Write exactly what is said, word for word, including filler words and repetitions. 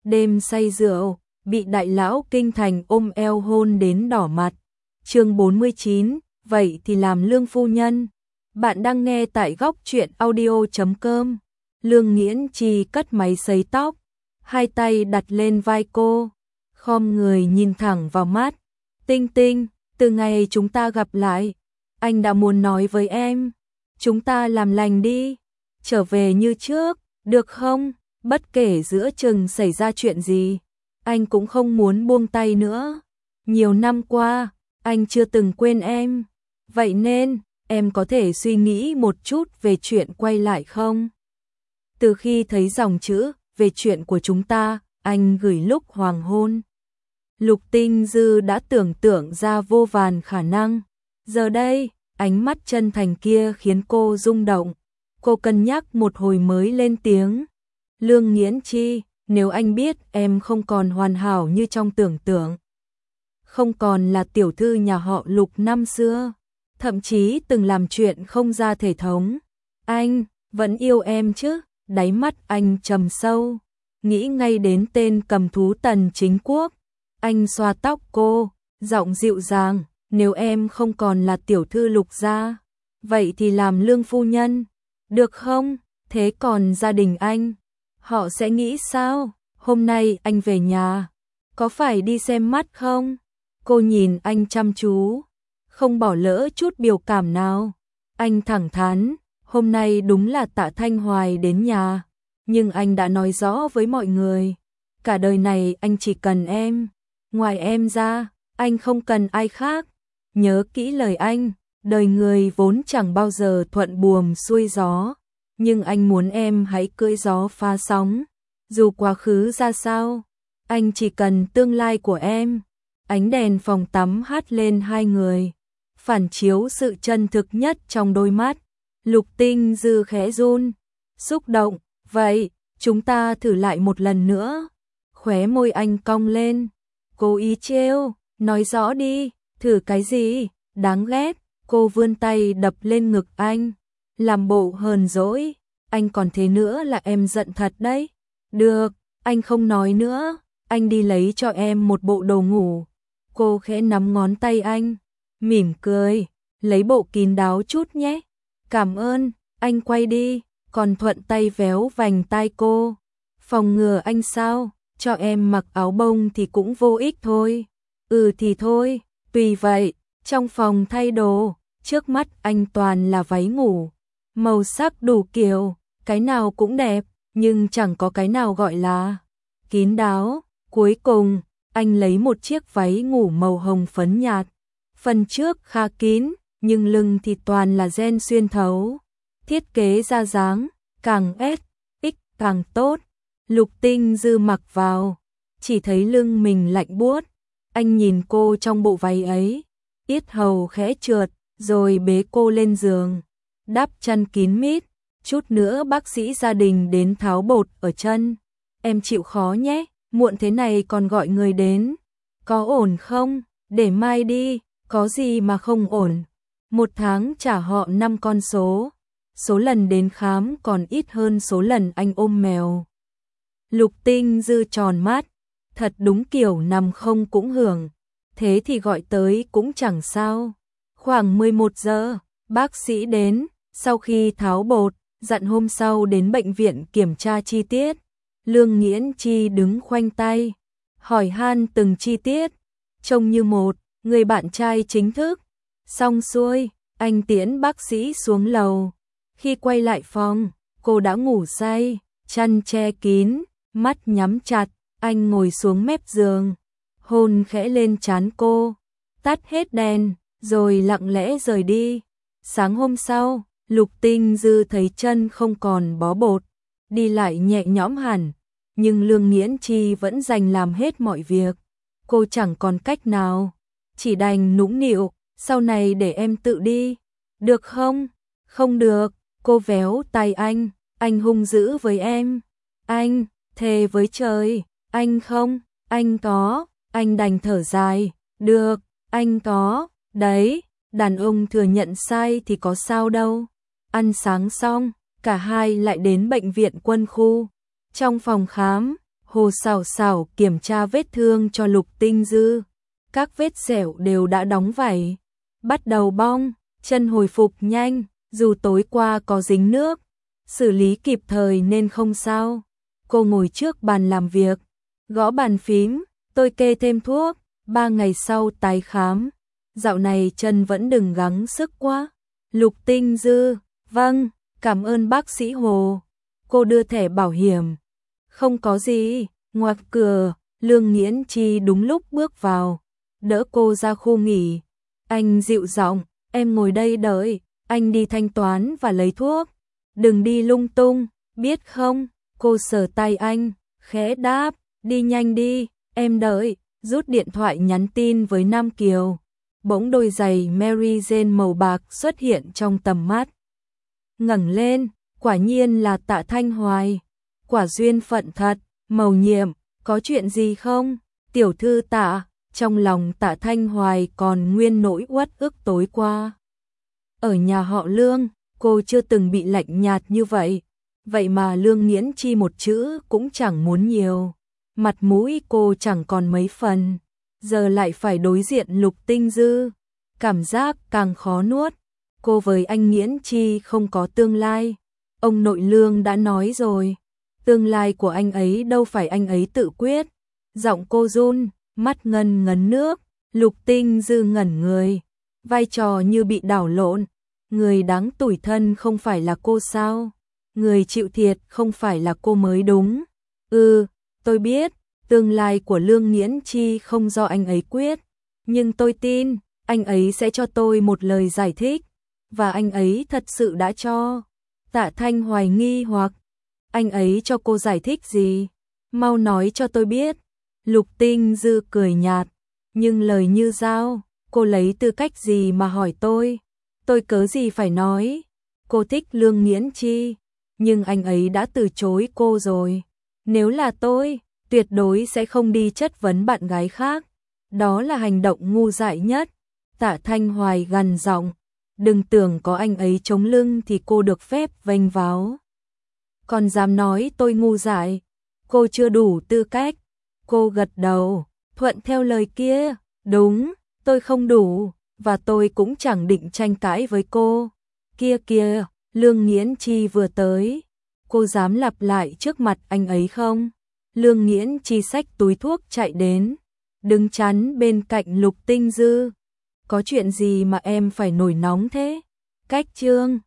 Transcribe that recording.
đêm say rượu, bị đại lão kinh thành ôm eo hôn đến đỏ mặt. Chương bốn mươi chín, vậy thì làm Lương phu nhân. Bạn đang nghe tại góc truyện audio chấm com. Lương Nghiễn Chi cất máy sấy tóc, hai tay đặt lên vai cô, khom người nhìn thẳng vào mắt. Tinh Tinh, từ ngày chúng ta gặp lại, anh đã muốn nói với em, chúng ta làm lành đi, trở về như trước, được không? Bất kể giữa chừng xảy ra chuyện gì, anh cũng không muốn buông tay nữa. Nhiều năm qua, anh chưa từng quên em, vậy nên em có thể suy nghĩ một chút về chuyện quay lại không? Từ khi thấy dòng chữ về chuyện của chúng ta, anh gửi lúc hoàng hôn, Lục Tinh Dư đã tưởng tượng ra vô vàn khả năng. Giờ đây, ánh mắt chân thành kia khiến cô rung động. Cô cân nhắc một hồi mới lên tiếng. Lương Nghiễn Chi, nếu anh biết em không còn hoàn hảo như trong tưởng tượng, không còn là tiểu thư nhà họ Lục năm xưa, thậm chí từng làm chuyện không ra thể thống, anh vẫn yêu em chứ? Đáy mắt anh trầm sâu, nghĩ ngay đến tên cầm thú Tần Chính Quốc. Anh xoa tóc cô, giọng dịu dàng, nếu em không còn là tiểu thư Lục gia, vậy thì làm Lương phu nhân, được không? Thế còn gia đình anh, họ sẽ nghĩ sao? Hôm nay anh về nhà, có phải đi xem mắt không? Cô nhìn anh chăm chú, không bỏ lỡ chút biểu cảm nào. Anh thẳng thắn, hôm nay đúng là Tạ Thanh Hoài đến nhà, nhưng anh đã nói rõ với mọi người, cả đời này anh chỉ cần em, ngoài em ra, anh không cần ai khác. Nhớ kỹ lời anh, đời người vốn chẳng bao giờ thuận buồm xuôi gió, nhưng anh muốn em hãy cưỡi gió pha sóng, dù quá khứ ra sao, anh chỉ cần tương lai của em. Ánh đèn phòng tắm hắt lên hai người, phản chiếu sự chân thực nhất trong đôi mắt. Lục Tinh Dư khẽ run, xúc động, vậy, chúng ta thử lại một lần nữa. Khóe môi anh cong lên, cố ý trêu, nói rõ đi, thử cái gì, đáng ghét. Cô vươn tay đập lên ngực anh, làm bộ hờn dỗi, anh còn thế nữa là em giận thật đấy. Được, anh không nói nữa, anh đi lấy cho em một bộ đồ ngủ. Cô khẽ nắm ngón tay anh, mỉm cười, lấy bộ kín đáo chút nhé. Cảm ơn, anh quay đi, còn thuận tay véo vành tai cô. Phòng ngừa anh sao, cho em mặc áo bông thì cũng vô ích thôi. Ừ thì thôi, tùy vậy. Trong phòng thay đồ, trước mắt anh toàn là váy ngủ, màu sắc đủ kiểu, cái nào cũng đẹp, nhưng chẳng có cái nào gọi là kín đáo. Cuối cùng, anh lấy một chiếc váy ngủ màu hồng phấn nhạt, phần trước khá kín, nhưng lưng thì toàn là ren xuyên thấu, thiết kế ra dáng, càng ét, ích càng tốt. Lục Tinh Dư mặc vào, chỉ thấy lưng mình lạnh buốt, anh nhìn cô trong bộ váy ấy, yết hầu khẽ trượt, rồi bế cô lên giường, đắp chăn kín mít, chút nữa bác sĩ gia đình đến tháo bột ở chân. Em chịu khó nhé, muộn thế này còn gọi người đến, có ổn không? Để mai đi, có gì mà không ổn. Một tháng trả họ năm con số, số lần đến khám còn ít hơn số lần anh ôm mèo. Lục Tinh Dư tròn mắt, thật đúng kiểu nằm không cũng hưởng, thế thì gọi tới cũng chẳng sao. Khoảng mười một giờ, bác sĩ đến, sau khi tháo bột, dặn hôm sau đến bệnh viện kiểm tra chi tiết. Lương Nghiễn Chi đứng khoanh tay, hỏi han từng chi tiết, trông như một người bạn trai chính thức. Xong xuôi, anh tiễn bác sĩ xuống lầu. Khi quay lại phòng, cô đã ngủ say, chăn che kín, mắt nhắm chặt. Anh ngồi xuống mép giường, hôn khẽ lên trán cô, tắt hết đèn, rồi lặng lẽ rời đi. Sáng hôm sau, Lục Tinh Dư thấy chân không còn bó bột, đi lại nhẹ nhõm hẳn, nhưng Lương Nghiễn Chi vẫn dành làm hết mọi việc. Cô chẳng còn cách nào, chỉ đành nũng nịu, sau này để em tự đi, được không? Không được, cô véo tay anh, anh hung dữ với em. Anh, thề với trời, anh không, anh có, anh đành thở dài, được, anh có, đấy, đàn ông thừa nhận sai thì có sao đâu. Ăn sáng xong, cả hai lại đến bệnh viện quân khu. Trong phòng khám, Hồ Sảo Sảo kiểm tra vết thương cho Lục Tinh Dư. Các vết sẹo đều đã đóng vảy, bắt đầu bong, chân hồi phục nhanh, dù tối qua có dính nước, xử lý kịp thời nên không sao. Cô ngồi trước bàn làm việc, gõ bàn phím, tôi kê thêm thuốc, ba ngày sau tái khám. Dạo này chân vẫn đừng gắng sức quá. Lục Tinh Dư, vâng, cảm ơn bác sĩ Hồ. Cô đưa thẻ bảo hiểm. Không có gì. Ngoặt cửa, Lương Nghiễn Chi đúng lúc bước vào, đỡ cô ra khu nghỉ. Anh dịu giọng, em ngồi đây đợi, anh đi thanh toán và lấy thuốc. Đừng đi lung tung, biết không? Cô sờ tay anh, khẽ đáp, đi nhanh đi, em đợi. Rút điện thoại nhắn tin với Nam Kiều. Bỗng đôi giày Mary Jane màu bạc xuất hiện trong tầm mắt. Ngẩng lên, quả nhiên là Tạ Thanh Hoài. Quả duyên phận thật. Mầu nhiệm, có chuyện gì không? Tiểu thư Tạ, trong lòng Tạ Thanh Hoài còn nguyên nỗi uất ức tối qua. Ở nhà họ Lương, cô chưa từng bị lạnh nhạt như vậy. Vậy mà Lương Nghiễn Chi một chữ cũng chẳng muốn nhiều. Mặt mũi cô chẳng còn mấy phần. Giờ lại phải đối diện Lục Tinh Dư. Cảm giác càng khó nuốt. Cô với anh Nghiễn Chi không có tương lai. Ông nội Lương đã nói rồi. Tương lai của anh ấy đâu phải anh ấy tự quyết. Giọng cô run, mắt ngân ngấn nước. Lục Tinh Dư ngẩn người. Vai trò như bị đảo lộn. Người đáng tủi thân không phải là cô sao? Người chịu thiệt không phải là cô mới đúng. Ừ, tôi biết, tương lai của Lương Nghiễn Chi không do anh ấy quyết. Nhưng tôi tin, anh ấy sẽ cho tôi một lời giải thích. Và anh ấy thật sự đã cho. Tạ Thanh Hoài nghi hoặc. Anh ấy cho cô giải thích gì? Mau nói cho tôi biết. Lục Tinh Dư cười nhạt. Nhưng lời như dao, cô lấy tư cách gì mà hỏi tôi? Tôi cớ gì phải nói? Cô thích Lương Nghiễn Chi. Nhưng anh ấy đã từ chối cô rồi. Nếu là tôi, tuyệt đối sẽ không đi chất vấn bạn gái khác. Đó là hành động ngu dại nhất. Tạ Thanh Hoài gằn giọng. Đừng tưởng có anh ấy chống lưng thì cô được phép vênh váo. Còn dám nói tôi ngu dại. Cô chưa đủ tư cách. Cô gật đầu, thuận theo lời kia. Đúng, tôi không đủ. Và tôi cũng chẳng định tranh cãi với cô. Kia kia, Lương Nghiễn Chi vừa tới. Cô dám lặp lại trước mặt anh ấy không? Lương Nghiễn Chi xách túi thuốc chạy đến. Đứng chắn bên cạnh Lục Tinh Dư. Có chuyện gì mà em phải nổi nóng thế? Cách Trương.